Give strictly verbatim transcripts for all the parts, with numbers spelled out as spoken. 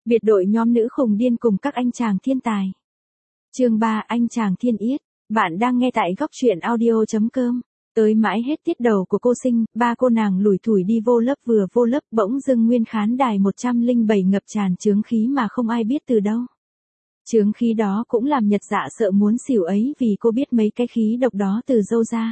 Biệt đội nhóm nữ khùng điên cùng các anh chàng thiên tài. Chương ba, anh chàng thiên yết. Bạn đang nghe tại góc truyện audio chấm com. Tới mãi hết tiết đầu của cô Sinh, ba cô nàng lủi thủi đi vô lớp, vừa vô lớp bỗng dưng nguyên khán đài một trăm lẻ bảy ngập tràn chướng khí mà không ai biết từ đâu. Chướng khí đó cũng làm Nhật Dạ sợ muốn xỉu ấy, vì cô biết mấy cái khí độc đó từ đâu ra.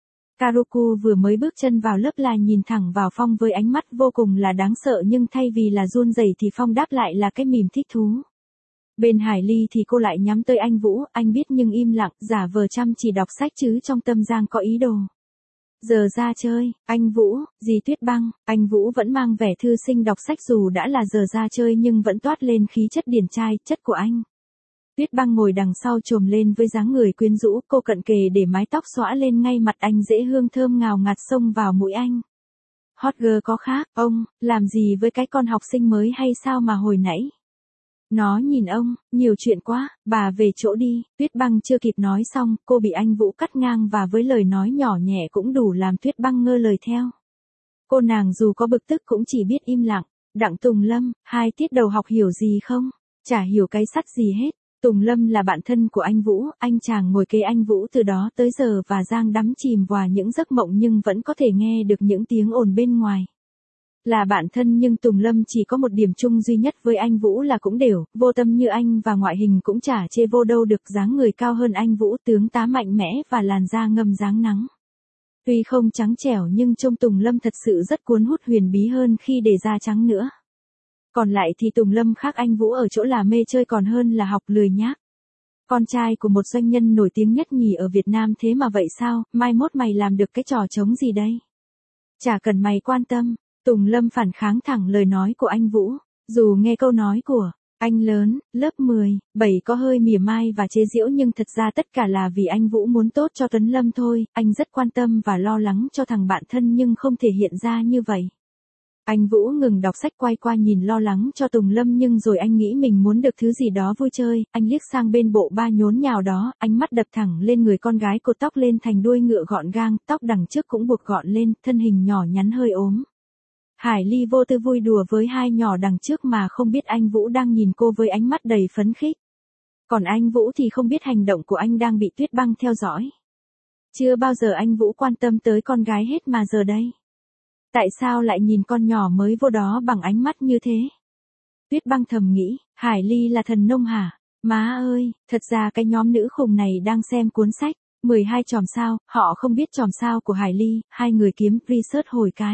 Karuku vừa mới bước chân vào lớp là nhìn thẳng vào Phong với ánh mắt vô cùng là đáng sợ, nhưng thay vì là run rẩy thì Phong đáp lại là cái mỉm thích thú. Bên Hải Ly thì cô lại nhắm tới anh Vũ, anh biết nhưng im lặng, giả vờ chăm chỉ đọc sách chứ trong tâm Giang có ý đồ. Giờ ra chơi, anh Vũ, dì Tuyết Băng, anh Vũ vẫn mang vẻ thư sinh đọc sách, dù đã là giờ ra chơi nhưng vẫn toát lên khí chất điển trai, chất của anh. Tuyết Băng ngồi đằng sau chồm lên với dáng người quyến rũ, cô cận kề để mái tóc xõa lên ngay mặt anh, dễ hương thơm ngào ngạt xông vào mũi anh. Hot girl có khác, ông, làm gì với cái con học sinh mới hay sao mà hồi nãy? Nó nhìn ông, nhiều chuyện quá, bà về chỗ đi. Tuyết Băng chưa kịp nói xong, cô bị anh Vũ cắt ngang và với lời nói nhỏ nhẹ cũng đủ làm Tuyết Băng ngơ lời theo. Cô nàng dù có bực tức cũng chỉ biết im lặng. Đặng Tùng Lâm, hai tiết đầu học hiểu gì không? Chả hiểu cái sắt gì hết. Tùng Lâm là bạn thân của anh Vũ, anh chàng ngồi kế anh Vũ từ đó tới giờ và Giang đắm chìm vào những giấc mộng nhưng vẫn có thể nghe được những tiếng ồn bên ngoài. Là bạn thân nhưng Tùng Lâm chỉ có một điểm chung duy nhất với anh Vũ là cũng đều, vô tâm như anh và ngoại hình cũng chả chê vô đâu được, dáng người cao hơn anh Vũ, tướng tá mạnh mẽ và làn da ngâm dáng nắng. Tuy không trắng trẻo nhưng trông Tùng Lâm thật sự rất cuốn hút, huyền bí hơn khi để da trắng nữa. Còn lại thì Tùng Lâm khác anh Vũ ở chỗ là mê chơi còn hơn là học, lười nhác. Con trai của một doanh nhân nổi tiếng nhất nhì ở Việt Nam thế mà vậy sao, mai mốt mày làm được cái trò trống gì đây? Chả cần mày quan tâm. Tùng Lâm phản kháng thẳng lời nói của anh Vũ. Dù nghe câu nói của anh lớn, lớp mười, bảy có hơi mỉa mai và chế giễu nhưng thật ra tất cả là vì anh Vũ muốn tốt cho Tuấn Lâm thôi. Anh rất quan tâm và lo lắng cho thằng bạn thân nhưng không thể hiện ra như vậy. Anh Vũ ngừng đọc sách, quay qua nhìn lo lắng cho Tùng Lâm nhưng rồi anh nghĩ mình muốn được thứ gì đó vui chơi. Anh liếc sang bên bộ ba nhốn nhào đó, ánh mắt đập thẳng lên người con gái, cột tóc lên thành đuôi ngựa gọn gàng, tóc đằng trước cũng buộc gọn lên, thân hình nhỏ nhắn hơi ốm. Hải Ly vô tư vui đùa với hai nhỏ đằng trước mà không biết anh Vũ đang nhìn cô với ánh mắt đầy phấn khích. Còn anh Vũ thì không biết hành động của anh đang bị Tuyết Băng theo dõi. Chưa bao giờ anh Vũ quan tâm tới con gái hết mà giờ đây. Tại sao lại nhìn con nhỏ mới vô đó bằng ánh mắt như thế? Tuyết Băng thầm nghĩ, Hải Ly là thần nông hả? Má ơi, thật ra cái nhóm nữ khùng này đang xem cuốn sách, mười hai chòm sao, họ không biết chòm sao của Hải Ly, hai người kiếm research hồi cái.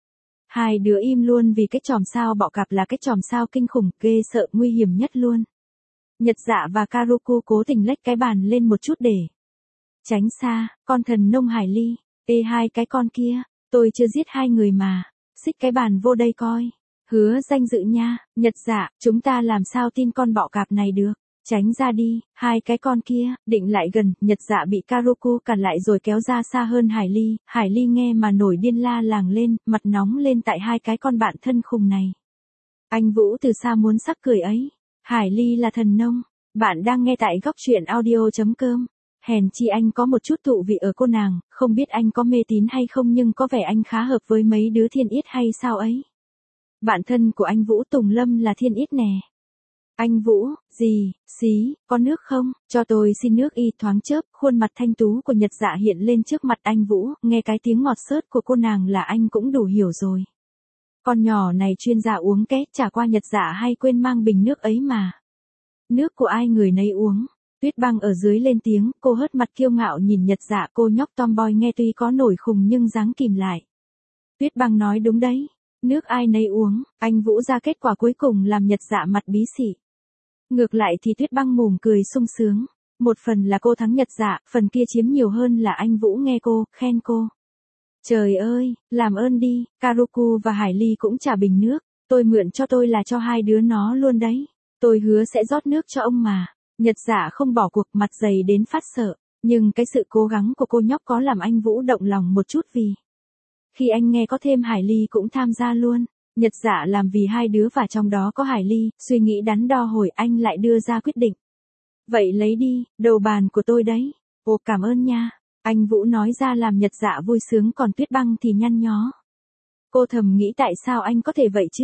Hai đứa im luôn vì cái chòm sao bọ cạp là cái chòm sao kinh khủng, ghê sợ, nguy hiểm nhất luôn. Nhật Dạ và Karuku cố tình lách cái bàn lên một chút để tránh xa, con thần nông Hải Ly, ê hai cái con kia, tôi chưa giết hai người mà, xích cái bàn vô đây coi, hứa danh dự nha. Nhật Dạ, chúng ta làm sao tin con bọ cạp này được, tránh ra đi. Hai cái con kia định lại gần, Nhật Dạ bị Karuku cản lại rồi kéo ra xa hơn Hải Ly. Hải Ly nghe mà nổi điên la làng lên, mặt nóng lên tại hai cái con bạn thân khùng này. Anh Vũ từ xa muốn sắc cười ấy. Hải Ly là thần nông. Bạn đang nghe tại góc truyện audio chấm com. Hèn chi anh có một chút thụ vị ở cô nàng, không biết anh có mê tín hay không nhưng có vẻ anh khá hợp với mấy đứa thiên yết hay sao ấy. Bạn thân của anh Vũ, Tùng Lâm, là thiên yết nè. Anh Vũ, gì, xí, có nước không, cho tôi xin nước. Y thoáng chớp, khuôn mặt thanh tú của Nhật Dạ hiện lên trước mặt anh Vũ, nghe cái tiếng ngọt xớt của cô nàng là anh cũng đủ hiểu rồi. Con nhỏ này chuyên gia uống két, chả qua Nhật Dạ hay quên mang bình nước ấy mà. Nước của ai người nấy uống. Tuyết Băng ở dưới lên tiếng, cô hớt mặt kiêu ngạo nhìn Nhật Dạ, cô nhóc tomboy nghe tuy có nổi khùng nhưng dáng kìm lại. Tuyết Băng nói đúng đấy, nước ai nấy uống. Anh Vũ ra kết quả cuối cùng làm Nhật Dạ mặt bí xị. Ngược lại thì Tuyết Băng mồm cười sung sướng. Một phần là cô thắng Nhật Dạ, phần kia chiếm nhiều hơn là anh Vũ nghe cô, khen cô. Trời ơi, làm ơn đi, Karuku và Hải Ly cũng trả bình nước. Tôi mượn cho tôi là cho hai đứa nó luôn đấy. Tôi hứa sẽ rót nước cho ông mà. Nhật Dạ không bỏ cuộc, mặt dày đến phát sợ. Nhưng cái sự cố gắng của cô nhóc có làm anh Vũ động lòng một chút, vì khi anh nghe có thêm Hải Ly cũng tham gia luôn. Nhật Dạ làm vì hai đứa và trong đó có Hải Ly, suy nghĩ đắn đo hồi anh lại đưa ra quyết định. Vậy lấy đi, đầu bàn của tôi đấy. Ồ cảm ơn nha. Anh Vũ nói ra làm Nhật Dạ vui sướng, còn Tuyết Băng thì nhăn nhó. Cô thầm nghĩ tại sao anh có thể vậy chứ?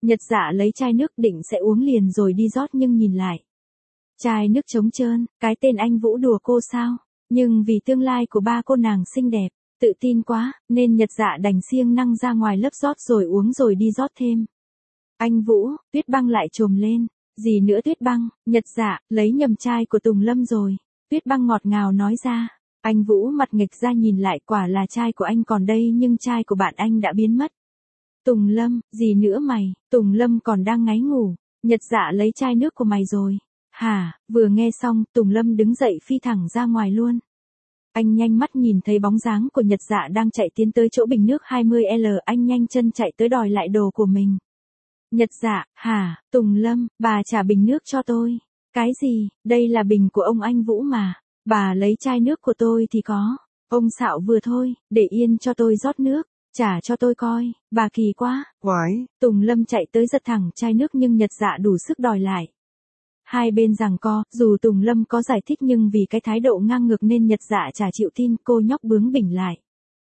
Nhật Dạ lấy chai nước định sẽ uống liền rồi đi rót nhưng nhìn lại. Chai nước trống trơn, cái tên anh Vũ đùa cô sao? Nhưng vì tương lai của ba cô nàng xinh đẹp, tự tin quá, nên Nhật Dạ đành siêng năng ra ngoài lớp rót rồi uống rồi đi rót thêm. Anh Vũ, Tuyết Băng lại trồm lên. Gì nữa Tuyết Băng? Nhật Dạ, lấy nhầm chai của Tùng Lâm rồi. Tuyết Băng ngọt ngào nói ra. Anh Vũ mặt nghịch ra nhìn lại, quả là chai của anh còn đây nhưng chai của bạn anh đã biến mất. Tùng Lâm, gì nữa mày? Tùng Lâm còn đang ngáy ngủ. Nhật Dạ lấy chai nước của mày rồi. Hả? Vừa nghe xong, Tùng Lâm đứng dậy phi thẳng ra ngoài luôn. Anh nhanh mắt nhìn thấy bóng dáng của Nhật Dạ đang chạy tiến tới chỗ bình nước hai mươi lít, anh nhanh chân chạy tới đòi lại đồ của mình. Nhật Dạ, hả? Tùng Lâm, bà trả bình nước cho tôi. Cái gì? Đây là bình của ông anh Vũ mà. Bà lấy chai nước của tôi thì có. Ông xạo vừa thôi, để yên cho tôi rót nước. Trả cho tôi coi, bà kỳ quá. Quái. Tùng Lâm chạy tới giật thẳng chai nước nhưng Nhật Dạ đủ sức đòi lại. Hai bên giằng co, dù Tùng Lâm có giải thích nhưng vì cái thái độ ngang ngược nên Nhật Dạ chả chịu tin, cô nhóc bướng bỉnh lại.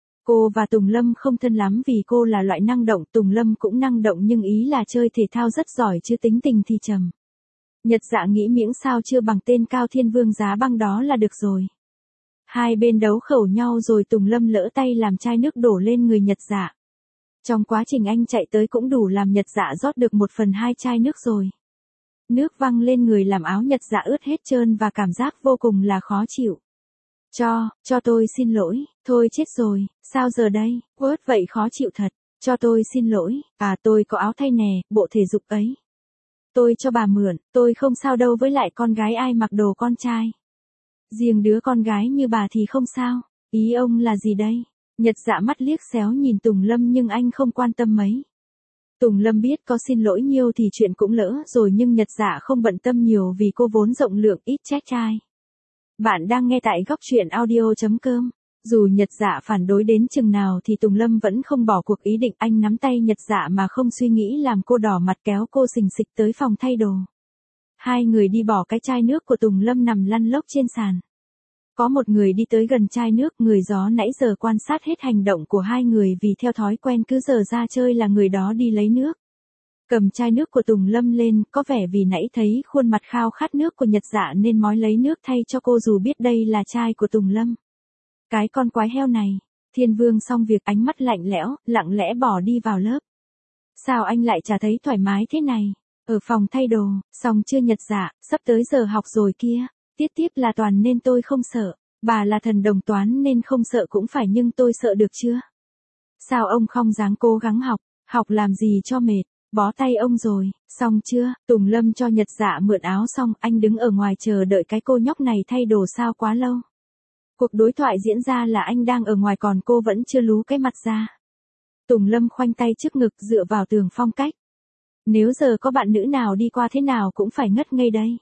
Cô và Tùng Lâm không thân lắm vì cô là loại năng động, Tùng Lâm cũng năng động nhưng ý là chơi thể thao rất giỏi chứ tính tình thì trầm. Nhật Dạ nghĩ miễn sao chưa bằng tên Cao Thiên Vương giá băng đó là được rồi. Hai bên đấu khẩu nhau rồi Tùng Lâm lỡ tay làm chai nước đổ lên người Nhật Dạ. Trong quá trình anh chạy tới cũng đủ làm Nhật Dạ rót được một phần hai chai nước rồi. Nước văng lên người làm áo Nhật Dạ ướt hết trơn và cảm giác vô cùng là khó chịu. Cho, cho tôi xin lỗi, thôi chết rồi, sao giờ đây, ướt vậy khó chịu thật, cho tôi xin lỗi, à tôi có áo thay nè, bộ thể dục ấy. Tôi cho bà mượn, tôi không sao đâu với lại con gái ai mặc đồ con trai. Riêng đứa con gái như bà thì không sao, ý ông là gì đây? Nhật Dạ mắt liếc xéo nhìn Tùng Lâm nhưng anh không quan tâm mấy. Tùng Lâm biết có xin lỗi nhiều thì chuyện cũng lỡ rồi nhưng Nhật Dạ không bận tâm nhiều vì cô vốn rộng lượng ít trách trai. Bạn đang nghe tại góc truyện audio chấm com. Dù Nhật Dạ phản đối đến chừng nào thì Tùng Lâm vẫn không bỏ cuộc ý định, anh nắm tay Nhật Dạ mà không suy nghĩ làm cô đỏ mặt kéo cô xình xịch tới phòng thay đồ. Hai người đi bỏ cái chai nước của Tùng Lâm nằm lăn lóc trên sàn. Có một người đi tới gần chai nước, người gió nãy giờ quan sát hết hành động của hai người vì theo thói quen cứ giờ ra chơi là người đó đi lấy nước. Cầm chai nước của Tùng Lâm lên, có vẻ vì nãy thấy khuôn mặt khao khát nước của Nhật Dạ nên mói lấy nước thay cho cô dù biết đây là chai của Tùng Lâm. Cái con quái heo này, Thiên Vương xong việc ánh mắt lạnh lẽo, lặng lẽ bỏ đi vào lớp. Sao anh lại chả thấy thoải mái thế này? Ở phòng thay đồ, xong chưa Nhật Dạ, sắp tới giờ học rồi kia. Tiết tiếp là toàn nên tôi không sợ, bà là thần đồng toán nên không sợ cũng phải nhưng tôi sợ được chưa? Sao ông không dáng cố gắng học, học làm gì cho mệt, bó tay ông rồi, xong chưa? Tùng Lâm cho Nhật Dạ mượn áo xong anh đứng ở ngoài chờ đợi cái cô nhóc này thay đồ sao quá lâu. Cuộc đối thoại diễn ra là anh đang ở ngoài còn cô vẫn chưa lú cái mặt ra. Tùng Lâm khoanh tay trước ngực dựa vào tường phong cách. Nếu giờ có bạn nữ nào đi qua thế nào cũng phải ngất ngây đây.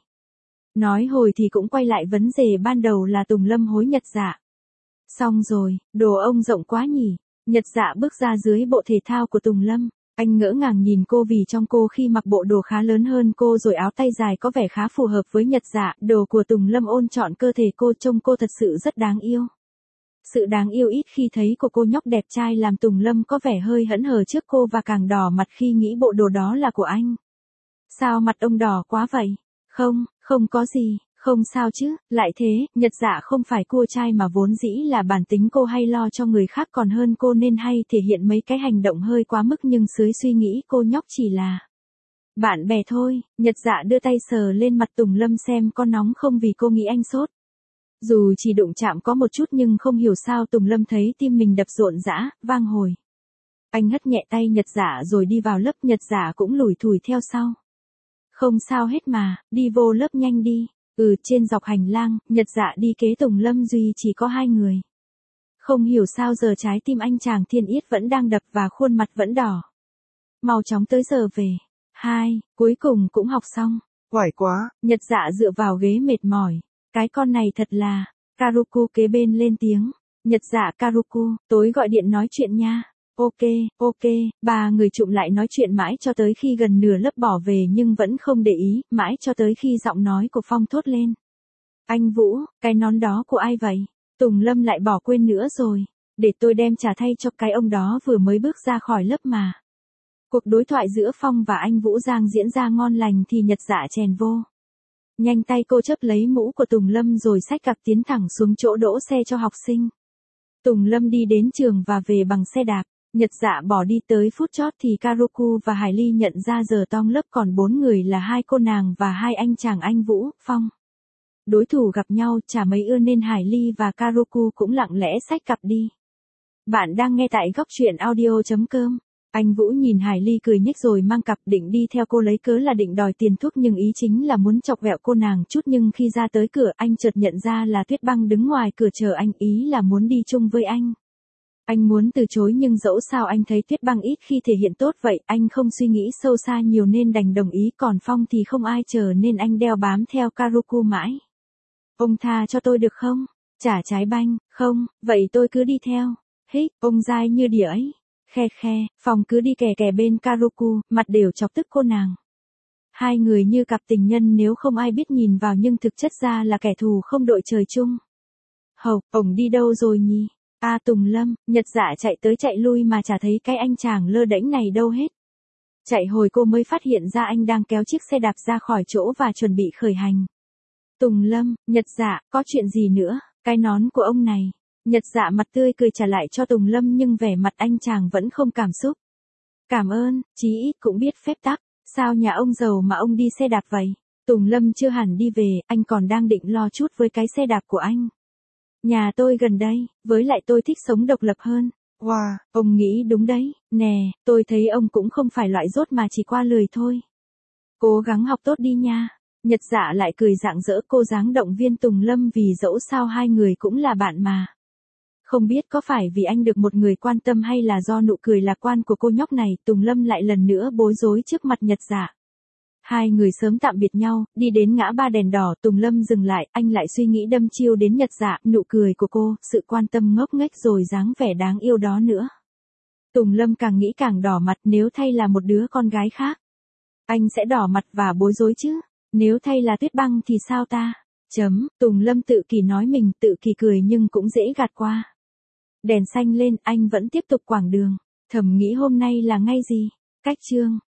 Nói hồi thì cũng quay lại vấn đề ban đầu là Tùng Lâm hối Nhật Dạ. Xong rồi, đồ ông rộng quá nhỉ. Nhật Dạ bước ra dưới bộ thể thao của Tùng Lâm. Anh ngỡ ngàng nhìn cô vì trong cô khi mặc bộ đồ khá lớn hơn cô rồi áo tay dài có vẻ khá phù hợp với Nhật Dạ. Đồ của Tùng Lâm ôn trọn cơ thể cô, trông cô thật sự rất đáng yêu. Sự đáng yêu ít khi thấy của cô nhóc đẹp trai làm Tùng Lâm có vẻ hơi hẫn hờ trước cô và càng đỏ mặt khi nghĩ bộ đồ đó là của anh. Sao mặt ông đỏ quá vậy? Không, không có gì, không sao chứ, lại thế, Nhật Dạ không phải cua trai mà vốn dĩ là bản tính cô hay lo cho người khác còn hơn cô nên hay thể hiện mấy cái hành động hơi quá mức nhưng dưới suy nghĩ cô nhóc chỉ là bạn bè thôi. Nhật Dạ đưa tay sờ lên mặt Tùng Lâm xem có nóng không vì cô nghĩ anh sốt. Dù chỉ đụng chạm có một chút nhưng không hiểu sao Tùng Lâm thấy tim mình đập rộn rã, vang hồi. Anh hất nhẹ tay Nhật Dạ rồi đi vào lớp, Nhật Dạ cũng lủi thủi theo sau. Không sao hết mà, đi vô lớp nhanh đi. Ừ, trên dọc hành lang, Nhật Dạ đi kế Tùng Lâm duy chỉ có hai người. Không hiểu sao giờ trái tim anh chàng Thiên Yết vẫn đang đập và khuôn mặt vẫn đỏ. Mau chóng tới giờ về. Hai, cuối cùng cũng học xong. Quải quá. Nhật Dạ dựa vào ghế mệt mỏi. Cái con này thật là. Karuku kế bên lên tiếng. Nhật Dạ Karuku, tối gọi điện nói chuyện nha. Ok, ok, ba người trụm lại nói chuyện mãi cho tới khi gần nửa lớp bỏ về nhưng vẫn không để ý, mãi cho tới khi giọng nói của Phong thốt lên. Anh Vũ, cái nón đó của ai vậy? Tùng Lâm lại bỏ quên nữa rồi. Để tôi đem trả thay cho cái ông đó vừa mới bước ra khỏi lớp mà. Cuộc đối thoại giữa Phong và anh Vũ Giang diễn ra ngon lành thì Nhật Dạ chèn vô. Nhanh tay cô chấp lấy mũ của Tùng Lâm rồi xách cặp tiến thẳng xuống chỗ đỗ xe cho học sinh. Tùng Lâm đi đến trường và về bằng xe đạp. Nhật Dạ bỏ đi tới phút chót thì Karoku và Hải Ly nhận ra giờ tong lớp còn bốn người là hai cô nàng và hai anh chàng anh Vũ, Phong. Đối thủ gặp nhau chả mấy ưa nên Hải Ly và Karoku cũng lặng lẽ xách cặp đi. Bạn đang nghe tại góc truyện audio chấm com. Anh Vũ nhìn Hải Ly cười nhếch rồi mang cặp định đi theo cô lấy cớ là định đòi tiền thuốc nhưng ý chính là muốn chọc ghẹo cô nàng chút nhưng khi ra tới cửa anh chợt nhận ra là Tuyết Băng đứng ngoài cửa chờ anh ý là muốn đi chung với anh. Anh muốn từ chối nhưng dẫu sao anh thấy Tuyết Băng ít khi thể hiện tốt vậy anh không suy nghĩ sâu xa nhiều nên đành đồng ý còn Phong thì không ai chờ nên anh đeo bám theo Karoku mãi. Ông tha cho tôi được không? Trả trái banh, không, vậy tôi cứ đi theo. Hích, ông dai như đỉa ấy. Khe khe, Phong cứ đi kè kè bên Karoku, mặt đều chọc tức cô nàng. Hai người như cặp tình nhân nếu không ai biết nhìn vào nhưng thực chất ra là kẻ thù không đội trời chung. Hầu, ổng đi đâu rồi nhỉ? A à, Tùng Lâm, Nhật Dạ chạy tới chạy lui mà chả thấy cái anh chàng lơ đễnh này đâu hết. Chạy hồi cô mới phát hiện ra anh đang kéo chiếc xe đạp ra khỏi chỗ và chuẩn bị khởi hành. Tùng Lâm, Nhật Dạ, có chuyện gì nữa? Cái nón của ông này. Nhật Dạ mặt tươi cười trả lại cho Tùng Lâm nhưng vẻ mặt anh chàng vẫn không cảm xúc. Cảm ơn, chí ít cũng biết phép tắc. Sao nhà ông giàu mà ông đi xe đạp vậy? Tùng Lâm chưa hẳn đi về, anh còn đang định lo chút với cái xe đạp của anh. Nhà tôi gần đây, với lại tôi thích sống độc lập hơn. Wow, ông nghĩ đúng đấy, nè, tôi thấy ông cũng không phải loại dốt mà chỉ qua lười thôi. Cố gắng học tốt đi nha. Nhật Dạ lại cười rạng rỡ cô dáng động viên Tùng Lâm vì dẫu sao hai người cũng là bạn mà. Không biết có phải vì anh được một người quan tâm hay là do nụ cười lạc quan của cô nhóc này, Tùng Lâm lại lần nữa bối rối trước mặt Nhật Dạ. Hai người sớm tạm biệt nhau, đi đến ngã ba đèn đỏ, Tùng Lâm dừng lại, anh lại suy nghĩ đâm chiêu đến Nhật Dạ, nụ cười của cô, sự quan tâm ngốc nghếch rồi dáng vẻ đáng yêu đó nữa. Tùng Lâm càng nghĩ càng đỏ mặt, nếu thay là một đứa con gái khác, anh sẽ đỏ mặt và bối rối chứ. Nếu thay là Tuyết Băng thì sao ta? Chấm, Tùng Lâm tự kỷ nói mình, tự kỷ cười nhưng cũng dễ gạt qua. Đèn xanh lên, anh vẫn tiếp tục quãng đường. Thầm nghĩ hôm nay là ngày gì? Cách chương.